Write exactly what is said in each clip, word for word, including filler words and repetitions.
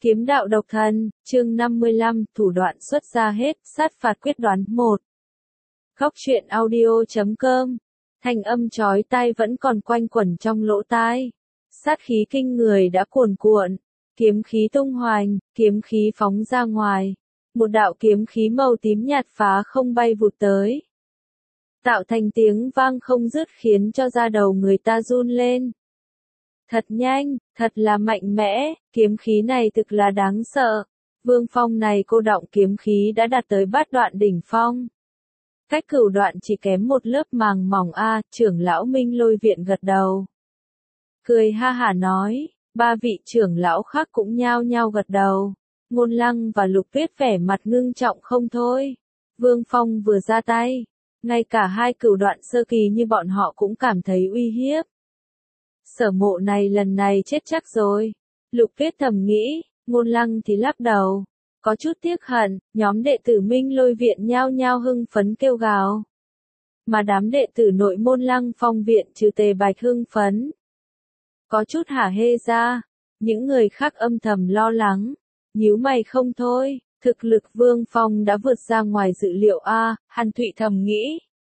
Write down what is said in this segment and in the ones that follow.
Kiếm đạo độc thần, chương năm mươi lăm, thủ đoạn xuất ra hết, sát phạt quyết đoán một. Góc truyện audio chấm com, thanh âm chói tai vẫn còn quanh quẩn trong lỗ tai. Sát khí kinh người đã cuồn cuộn, kiếm khí tung hoành, kiếm khí phóng ra ngoài. Một đạo kiếm khí màu tím nhạt phá không bay vụt tới, tạo thành tiếng vang không dứt khiến cho da đầu người ta run lên. Thật nhanh, thật là mạnh mẽ, kiếm khí này thực là đáng sợ. Vương Phong này cô đọng kiếm khí đã đạt tới bát đoạn đỉnh phong. Cách cửu đoạn chỉ kém một lớp màng mỏng a, trưởng lão Minh Lôi Viện gật đầu. Cười ha hả nói, ba vị trưởng lão khác cũng nhao nhao gật đầu. Ngôn Lăng và Lục Tuyết vẻ mặt ngưng trọng không thôi. Vương Phong vừa ra tay, ngay cả hai cửu đoạn sơ kỳ như bọn họ cũng cảm thấy uy hiếp. Sở Mộ này lần này chết chắc rồi. Lục Tuyết thầm nghĩ, Ngôn Lăng thì lắc đầu. Có chút tiếc hận, nhóm đệ tử Minh Lôi Viện nhao nhao hưng phấn kêu gào. Mà đám đệ tử nội môn Lăng Phong Viện trừ Tề Bạch hưng phấn. Có chút hả hê ra, những người khác âm thầm lo lắng. Nhíu mày không thôi, thực lực Vương Phong đã vượt ra ngoài dự liệu a, Hàn Thụy thầm nghĩ.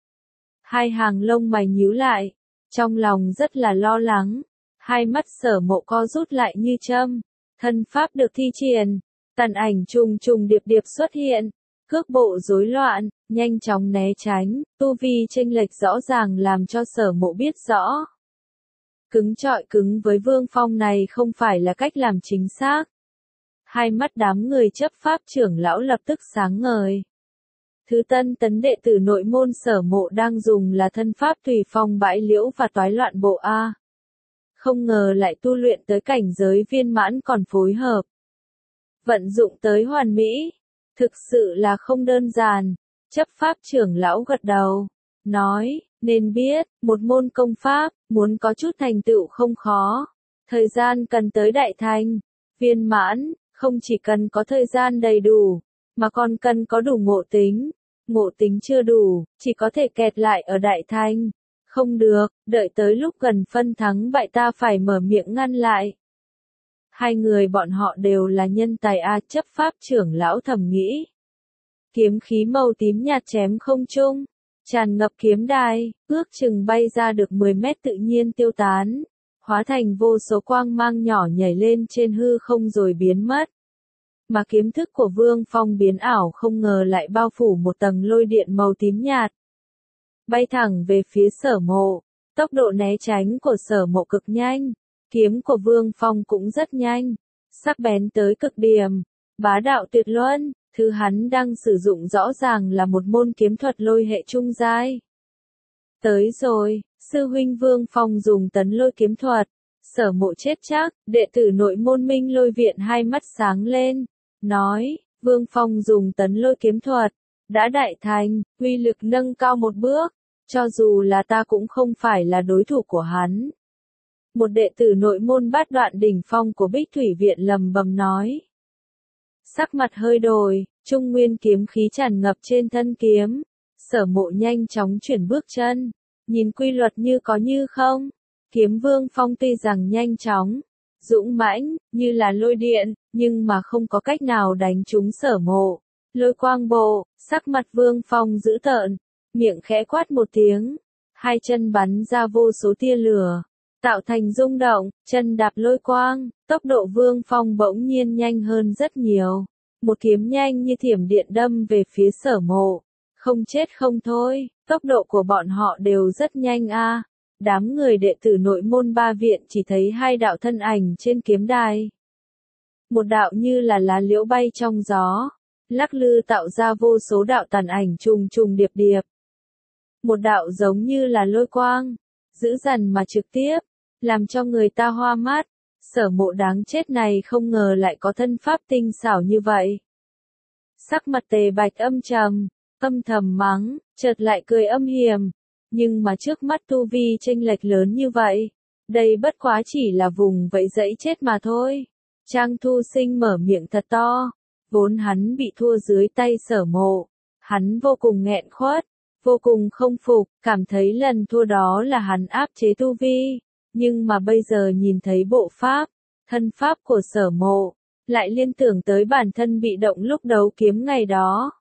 Hai hàng lông mày nhíu lại. Trong lòng rất là lo lắng, hai mắt Sở Mộ co rút lại như châm, thân pháp được thi triển, tàn ảnh trùng trùng điệp điệp xuất hiện, cước bộ rối loạn, nhanh chóng né tránh, tu vi chênh lệch rõ ràng làm cho Sở Mộ biết rõ. Cứng trọi cứng với Vương Phong này không phải là cách làm chính xác. Hai mắt đám người chấp pháp trưởng lão lập tức sáng ngời. Thứ tân tấn đệ tử nội môn Sở Mộ đang dùng là thân pháp tùy phong bãi liễu và toái loạn bộ A. Không ngờ lại tu luyện tới cảnh giới viên mãn còn phối hợp. Vận dụng tới hoàn mỹ. Thực sự là không đơn giản. Chấp pháp trưởng lão gật đầu. Nói, nên biết, một môn công pháp, muốn có chút thành tựu không khó. Thời gian cần tới đại thành. Viên mãn, không chỉ cần có thời gian đầy đủ, mà còn cần có đủ ngộ tính. Ngộ tính chưa đủ, chỉ có thể kẹt lại ở đại thành. Không được, đợi tới lúc gần phân thắng bại ta phải mở miệng ngăn lại. Hai người bọn họ đều là nhân tài a, chấp pháp trưởng lão thầm nghĩ. Kiếm khí màu tím nhạt chém không trung, tràn ngập kiếm đài, ước chừng bay ra được mười mét tự nhiên tiêu tán, hóa thành vô số quang mang nhỏ nhảy lên trên hư không rồi biến mất. Mà kiếm thức của Vương Phong biến ảo không ngờ lại bao phủ một tầng lôi điện màu tím nhạt. Bay thẳng về phía Sở Mộ, tốc độ né tránh của Sở Mộ cực nhanh, kiếm của Vương Phong cũng rất nhanh, sắc bén tới cực điểm, bá đạo tuyệt luân, thứ hắn đang sử dụng rõ ràng là một môn kiếm thuật lôi hệ trung giai. Tới rồi, sư huynh Vương Phong dùng tấn lôi kiếm thuật, Sở Mộ chết chắc, đệ tử nội môn Minh Lôi Viện hai mắt sáng lên. Nói, Vương Phong dùng tấn lôi kiếm thuật, đã đại thành, uy lực nâng cao một bước, cho dù là ta cũng không phải là đối thủ của hắn. Một đệ tử nội môn bát đoạn đỉnh phong của Bích Thủy Viện lầm bầm nói. Sắc mặt hơi đổi, trung nguyên kiếm khí tràn ngập trên thân kiếm, Sở Mộ nhanh chóng chuyển bước chân, nhìn quy luật như có như không, kiếm Vương Phong tuy rằng nhanh chóng, dũng mãnh, như là lôi điện, nhưng mà không có cách nào đánh trúng Sở Mộ. Lôi quang bộ, sắc mặt Vương Phong dữ tợn, miệng khẽ quát một tiếng, hai chân bắn ra vô số tia lửa, tạo thành rung động, chân đạp lôi quang, tốc độ Vương Phong bỗng nhiên nhanh hơn rất nhiều. Một kiếm nhanh như thiểm điện đâm về phía Sở Mộ, không chết không thôi, tốc độ của bọn họ đều rất nhanh a. Đám người đệ tử nội môn ba viện chỉ thấy hai đạo thân ảnh trên kiếm đài. Một đạo như là lá liễu bay trong gió, lắc lư tạo ra vô số đạo tàn ảnh trùng trùng điệp điệp. Một đạo giống như là lôi quang, dữ dằn mà trực tiếp, làm cho người ta hoa mắt. Sở Mộ đáng chết này không ngờ lại có thân pháp tinh xảo như vậy. Sắc mặt Tề Bạch âm trầm, âm thầm mắng, chợt lại cười âm hiểm. Nhưng mà trước mắt tu vi chênh lệch lớn như vậy, đây bất quá chỉ là vùng vẫy dẫy chết mà thôi. Trang Thu Sinh mở miệng thật to, vốn hắn bị thua dưới tay Sở Mộ, hắn vô cùng nghẹn khuất, vô cùng không phục, cảm thấy lần thua đó là hắn áp chế tu vi, nhưng mà bây giờ nhìn thấy bộ pháp, thân pháp của Sở Mộ, lại liên tưởng tới bản thân bị động lúc đấu kiếm ngày đó.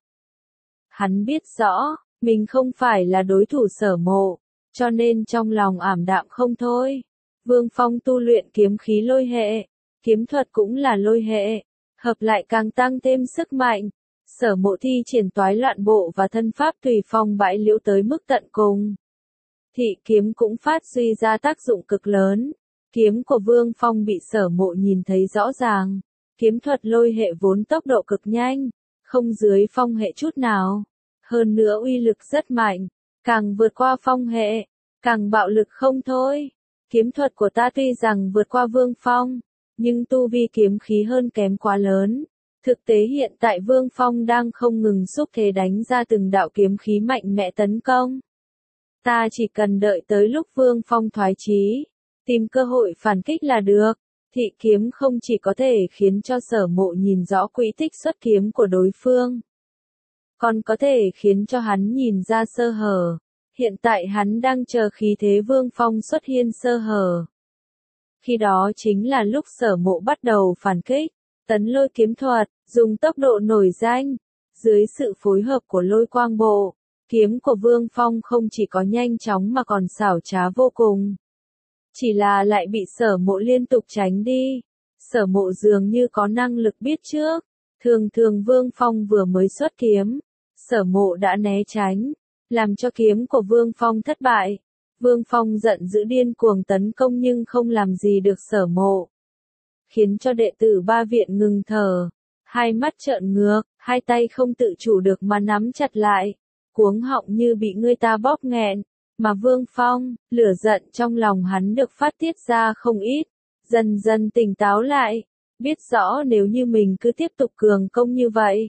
Hắn biết rõ, mình không phải là đối thủ Sở Mộ, cho nên trong lòng ảm đạm không thôi. Vương Phong tu luyện kiếm khí lôi hệ, kiếm thuật cũng là lôi hệ, hợp lại càng tăng thêm sức mạnh. Sở Mộ thi triển toái loạn bộ và thân pháp tùy phong bãi liễu tới mức tận cùng. Thị kiếm cũng phát huy ra tác dụng cực lớn. Kiếm của Vương Phong bị Sở Mộ nhìn thấy rõ ràng. Kiếm thuật lôi hệ vốn tốc độ cực nhanh, không dưới phong hệ chút nào. Hơn nữa uy lực rất mạnh, càng vượt qua phong hệ, càng bạo lực không thôi. Kiếm thuật của ta tuy rằng vượt qua Vương Phong, nhưng tu vi kiếm khí hơn kém quá lớn. Thực tế hiện tại Vương Phong đang không ngừng xúc thế đánh ra từng đạo kiếm khí mạnh mẽ tấn công. Ta chỉ cần đợi tới lúc Vương Phong thoái chí, tìm cơ hội phản kích là được. Thị kiếm không chỉ có thể khiến cho Sở Mộ nhìn rõ quỹ tích xuất kiếm của đối phương, còn có thể khiến cho hắn nhìn ra sơ hở. Hiện tại hắn đang chờ khí thế Vương Phong xuất hiện sơ hở. Khi đó chính là lúc Sở Mộ bắt đầu phản kích, tấn lôi kiếm thuật, dùng tốc độ nổi danh. Dưới sự phối hợp của lôi quang bộ, kiếm của Vương Phong không chỉ có nhanh chóng mà còn xảo trá vô cùng. Chỉ là lại bị Sở Mộ liên tục tránh đi. Sở Mộ dường như có năng lực biết trước. Thường thường Vương Phong vừa mới xuất kiếm, Sở Mộ đã né tránh, làm cho kiếm của Vương Phong thất bại. Vương Phong giận dữ điên cuồng tấn công nhưng không làm gì được Sở Mộ, khiến cho đệ tử ba viện ngừng thở, hai mắt trợn ngược, hai tay không tự chủ được mà nắm chặt lại, cuống họng như bị người ta bóp nghẹn. Mà Vương Phong, lửa giận trong lòng hắn được phát tiết ra không ít, dần dần tỉnh táo lại, biết rõ nếu như mình cứ tiếp tục cường công như vậy,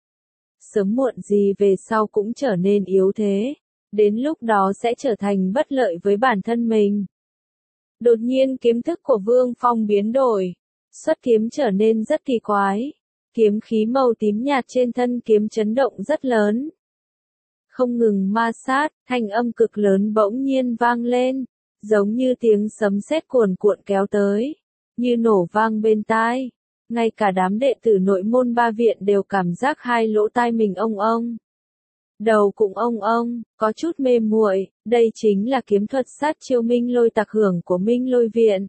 sớm muộn gì về sau cũng trở nên yếu thế, đến lúc đó sẽ trở thành bất lợi với bản thân mình. Đột nhiên kiếm thức của Vương Phong biến đổi, xuất kiếm trở nên rất kỳ quái, kiếm khí màu tím nhạt trên thân kiếm chấn động rất lớn. Không ngừng ma sát, thanh âm cực lớn bỗng nhiên vang lên, giống như tiếng sấm sét cuồn cuộn kéo tới, như nổ vang bên tai. Ngay cả đám đệ tử nội môn ba viện đều cảm giác hai lỗ tai mình ông ông. Đầu cũng ông ông, có chút mê muội, đây chính là kiếm thuật sát chiêu Minh Lôi Tặc hưởng của Minh Lôi viện.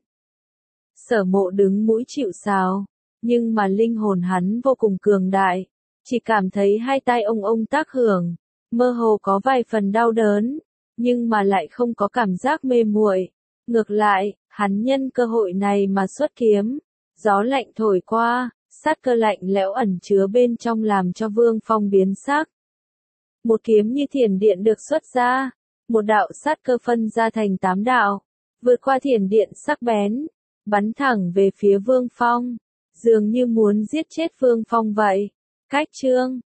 Sở Mộ đứng mũi chịu sào, nhưng mà linh hồn hắn vô cùng cường đại, chỉ cảm thấy hai tai ông ông tác hưởng. Mơ hồ có vài phần đau đớn, nhưng mà lại không có cảm giác mê muội. Ngược lại, hắn nhân cơ hội này mà xuất kiếm. Gió lạnh thổi qua, sát cơ lạnh lẽo ẩn chứa bên trong làm cho Vương Phong biến sắc. Một kiếm như thiểm điện được xuất ra, một đạo sát cơ phân ra thành tám đạo, vượt qua thiểm điện sắc bén, bắn thẳng về phía Vương Phong, dường như muốn giết chết Vương Phong vậy. Cách chương